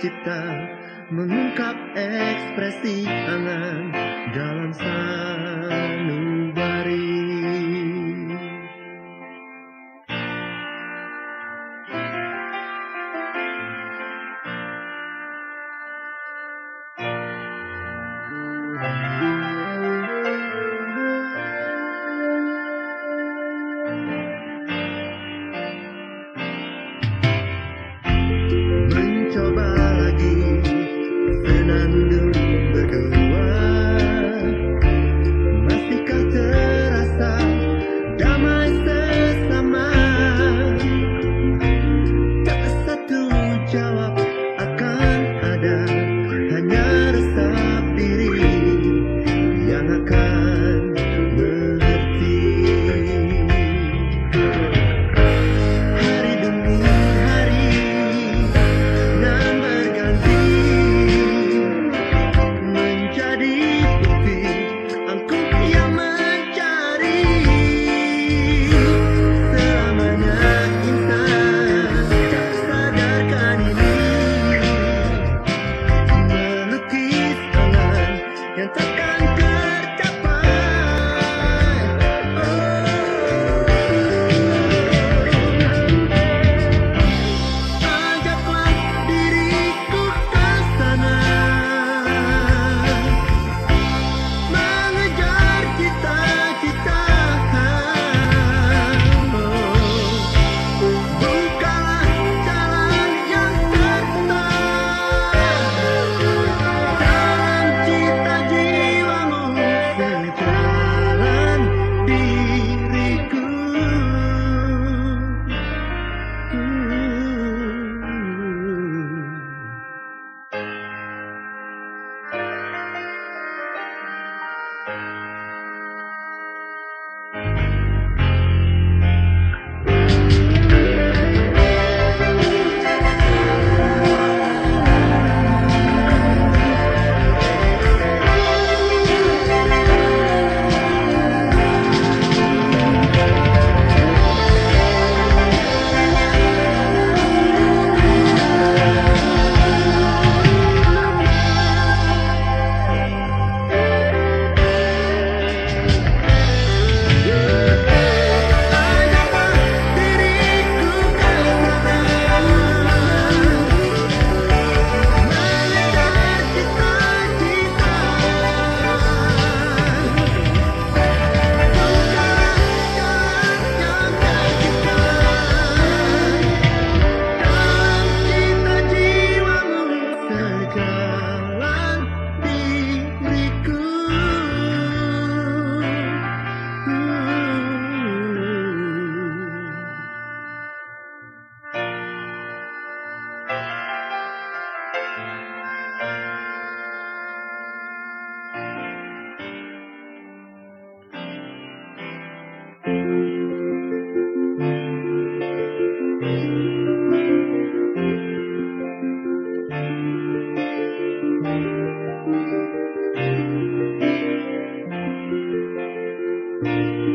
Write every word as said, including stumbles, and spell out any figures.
tercipta, mengungkap ekspresi tangan dalam sanubari. Mencoba lagi senandung berdua, masihkah terasa damai sesama? Tak satu jawab akan ada, hanya resap diri yang akan mengerti. Hari demi hari nan berganti, menjadi bukti angkuh yang mencari. Selamanya insan tak sadarkan ini, melukis angan yang takkan tercapai. Ajaklah diriku ke sana, mengejar cita-cita. Bukalah jalan yang terang dalam cita jiwamu, sejalan diriku. Ajaklah diriku ke sana, mengejar cita-cita. Bukalah jalan yang tercipta dalam cita jiwamu, sejalan diriku. Thank you.